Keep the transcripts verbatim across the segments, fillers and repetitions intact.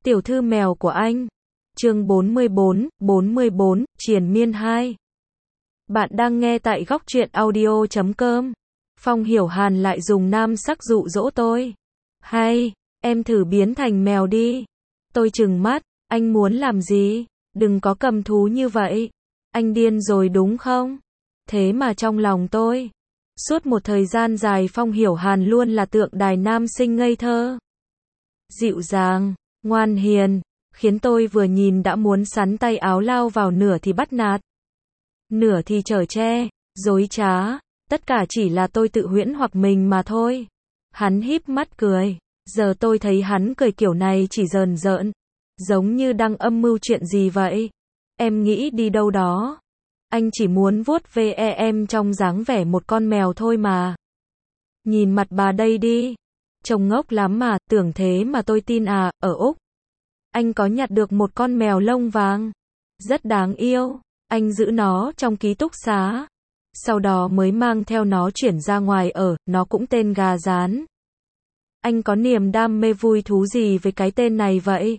Tiểu thư mèo của anh. Chương bốn mươi bốn, bốn mươi bốn, triền miên hai. Bạn đang nghe tại góc truyện audio chấm com. Phong Hiểu Hàn lại dùng nam sắc dụ dỗ tôi. Hay, em thử biến thành mèo đi. Tôi trừng mắt, anh muốn làm gì? Đừng có cầm thú như vậy. Anh điên rồi đúng không? Thế mà trong lòng tôi, suốt một thời gian dài Phong Hiểu Hàn luôn là tượng đài nam sinh ngây thơ, dịu dàng, ngoan hiền, khiến tôi vừa nhìn đã muốn sắn tay áo lao vào, nửa thì bắt nạt, nửa thì chở che, dối trá, tất cả chỉ là tôi tự huyễn hoặc mình mà thôi. Hắn híp mắt cười, giờ tôi thấy hắn cười kiểu này chỉ rờn rợn, giống như đang âm mưu chuyện gì vậy. Em nghĩ đi đâu đó. Anh chỉ muốn vuốt ve em trong dáng vẻ một con mèo thôi mà. Nhìn mặt bà đây đi. Trông ngốc lắm mà, tưởng thế mà tôi tin à. Ở Úc, anh có nhặt được một con mèo lông vàng. Rất đáng yêu. Anh giữ nó trong ký túc xá. Sau đó mới mang theo nó chuyển ra ngoài ở, nó cũng tên Gà Rán. Anh có niềm đam mê vui thú gì với cái tên này vậy?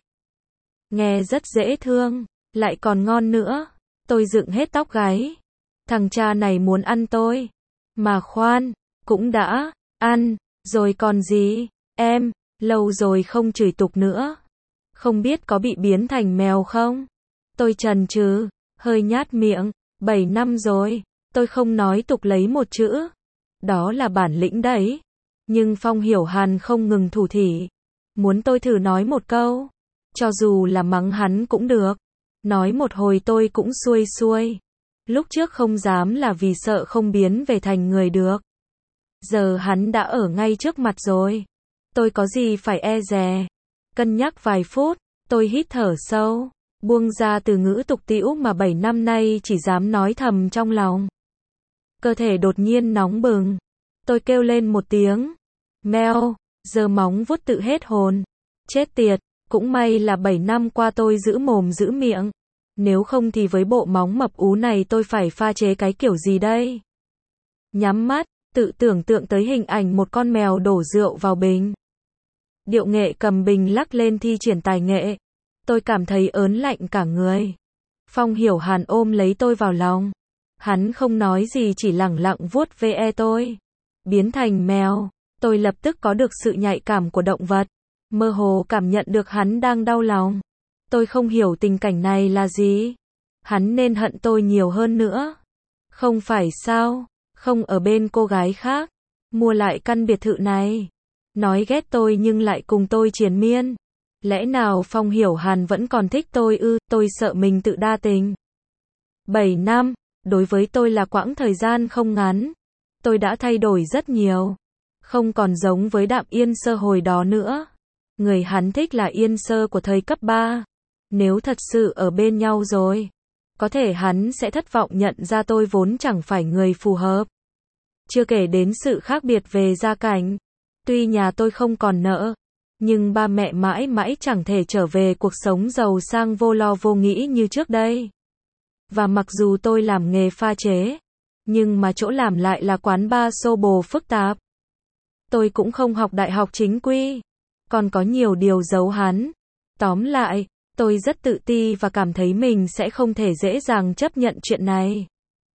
Nghe rất dễ thương, lại còn ngon nữa. Tôi dựng hết tóc gáy. Thằng cha này muốn ăn tôi. Mà khoan, cũng đã ăn rồi còn gì. Em, lâu rồi không chửi tục nữa. Không biết có bị biến thành mèo không? Tôi chần chừ, hơi nhát miệng. Bảy năm rồi, tôi không nói tục lấy một chữ. Đó là bản lĩnh đấy. Nhưng Phong Hiểu Hàn không ngừng thủ thỉ. Muốn tôi thử nói một câu. Cho dù là mắng hắn cũng được. Nói một hồi tôi cũng xuôi xuôi. Lúc trước không dám là vì sợ không biến về thành người được. Giờ hắn đã ở ngay trước mặt rồi. Tôi có gì phải e dè. Cân nhắc vài phút, tôi hít thở sâu, buông ra từ ngữ tục tĩu mà bảy năm nay chỉ dám nói thầm trong lòng. Cơ thể đột nhiên nóng bừng. Tôi kêu lên một tiếng. Meo, giơ móng vuốt tự hết hồn. Chết tiệt, cũng may là bảy năm qua tôi giữ mồm giữ miệng. Nếu không thì với bộ móng mập ú này tôi phải pha chế cái kiểu gì đây? Nhắm mắt, tự tưởng tượng tới hình ảnh một con mèo đổ rượu vào bình. Điệu nghệ cầm bình lắc lên thi triển tài nghệ. Tôi cảm thấy ớn lạnh cả người. Phong Hiểu Hàn ôm lấy tôi vào lòng. Hắn không nói gì, chỉ lẳng lặng vuốt ve tôi. Biến thành mèo, tôi lập tức có được sự nhạy cảm của động vật. Mơ hồ cảm nhận được hắn đang đau lòng. Tôi không hiểu tình cảnh này là gì. Hắn nên hận tôi nhiều hơn nữa. Không phải sao, không ở bên cô gái khác, mua lại căn biệt thự này. Nói ghét tôi nhưng lại cùng tôi triền miên. Lẽ nào Phong Hiểu Hàn vẫn còn thích tôi ư? Tôi sợ mình tự đa tình. Bảy năm, đối với tôi là quãng thời gian không ngắn. Tôi đã thay đổi rất nhiều. Không còn giống với Đạm Yên Sơ hồi đó nữa. Người hắn thích là Yên Sơ của thời cấp ba. Nếu thật sự ở bên nhau rồi, có thể hắn sẽ thất vọng nhận ra tôi vốn chẳng phải người phù hợp. Chưa kể đến sự khác biệt về gia cảnh. Tuy nhà tôi không còn nợ, nhưng ba mẹ mãi mãi chẳng thể trở về cuộc sống giàu sang vô lo vô nghĩ như trước đây. Và mặc dù tôi làm nghề pha chế, nhưng mà chỗ làm lại là quán bar xô bồ phức tạp. Tôi cũng không học đại học chính quy, còn có nhiều điều giấu hắn. Tóm lại, tôi rất tự ti và cảm thấy mình sẽ không thể dễ dàng chấp nhận chuyện này.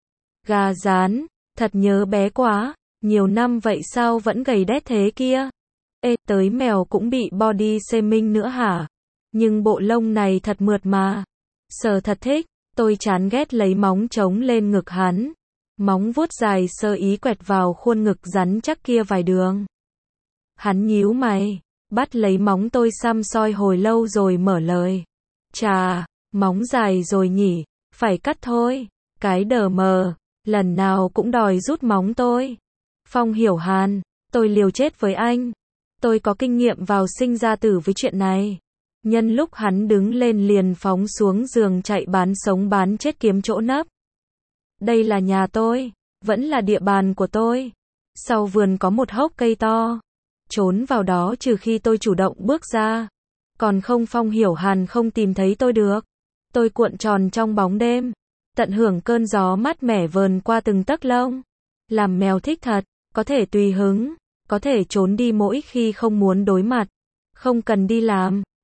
Gà Rán, thật nhớ bé quá, nhiều năm vậy sao vẫn gầy đét thế kia? Ê, tới mèo cũng bị body shaming nữa hả? Nhưng bộ lông này thật mượt mà. Sờ thật thích, tôi chán ghét lấy móng trống lên ngực hắn. Móng vuốt dài sơ ý quẹt vào khuôn ngực rắn chắc kia vài đường. Hắn nhíu mày, bắt lấy móng tôi xăm soi hồi lâu rồi mở lời. Chà, móng dài rồi nhỉ, phải cắt thôi. Cái đờ mờ, lần nào cũng đòi rút móng tôi. Phong Hiểu Hàn, tôi liều chết với anh. Tôi có kinh nghiệm vào sinh ra tử với chuyện này. Nhân lúc hắn đứng lên liền phóng xuống giường chạy bán sống bán chết kiếm chỗ nấp. Đây là nhà tôi, vẫn là địa bàn của tôi. Sau vườn có một hốc cây to. Trốn vào đó trừ khi tôi chủ động bước ra. Còn không Phong Hiểu Hàn không tìm thấy tôi được. Tôi cuộn tròn trong bóng đêm, tận hưởng cơn gió mát mẻ vờn qua từng tấc lông. Làm mèo thích thật, có thể tùy hứng, có thể trốn đi mỗi khi không muốn đối mặt. Không cần đi làm,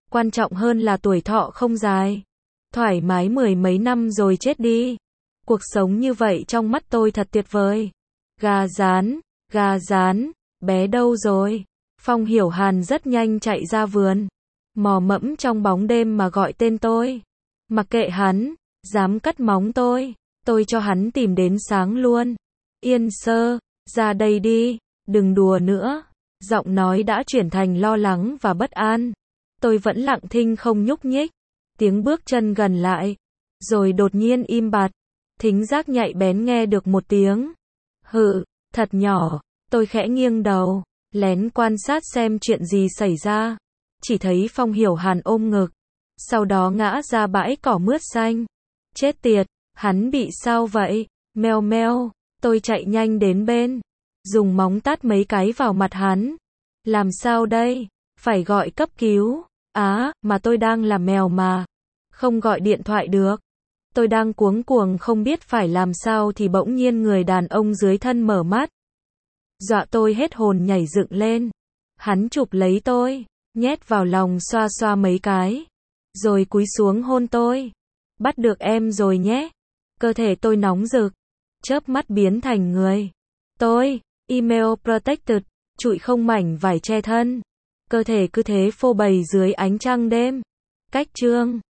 Quan trọng hơn là tuổi thọ không dài. Thoải mái mười mấy năm rồi chết đi. Cuộc sống như vậy trong mắt tôi thật tuyệt vời. Gà rán, gà rán, bé đâu rồi? Phong Hiểu Hàn rất nhanh chạy ra vườn. Mò mẫm trong bóng đêm mà gọi tên tôi. Mặc kệ hắn, dám cắt móng tôi, tôi cho hắn tìm đến sáng luôn. Yên Sơ, ra đây đi, đừng đùa nữa. Giọng nói đã chuyển thành lo lắng và bất an. Tôi vẫn lặng thinh không nhúc nhích. Tiếng bước chân gần lại, rồi đột nhiên im bặt. Thính giác nhạy bén nghe được một tiếng hự, thật nhỏ. Tôi khẽ nghiêng đầu, lén quan sát xem chuyện gì xảy ra. Chỉ thấy Phong Hiểu Hàn ôm ngực, sau đó ngã ra bãi cỏ mướt xanh. Chết tiệt, hắn bị sao vậy? Meo meo, tôi chạy nhanh đến bên, dùng móng tát mấy cái vào mặt hắn. Làm sao đây? Phải gọi cấp cứu. Á, mà tôi đang là mèo mà, không gọi điện thoại được. Tôi đang cuống cuồng không biết phải làm sao thì bỗng nhiên người đàn ông dưới thân mở mắt. Dọa tôi hết hồn nhảy dựng lên. Hắn chụp lấy tôi, nhét vào lòng xoa xoa mấy cái, rồi cúi xuống hôn tôi. Bắt được em rồi nhé. Cơ thể tôi nóng rực, chớp mắt biến thành người. Tôi, email protected, trụi không mảnh vải che thân. Cơ thể cứ thế phô bày dưới ánh trăng đêm. Cách chương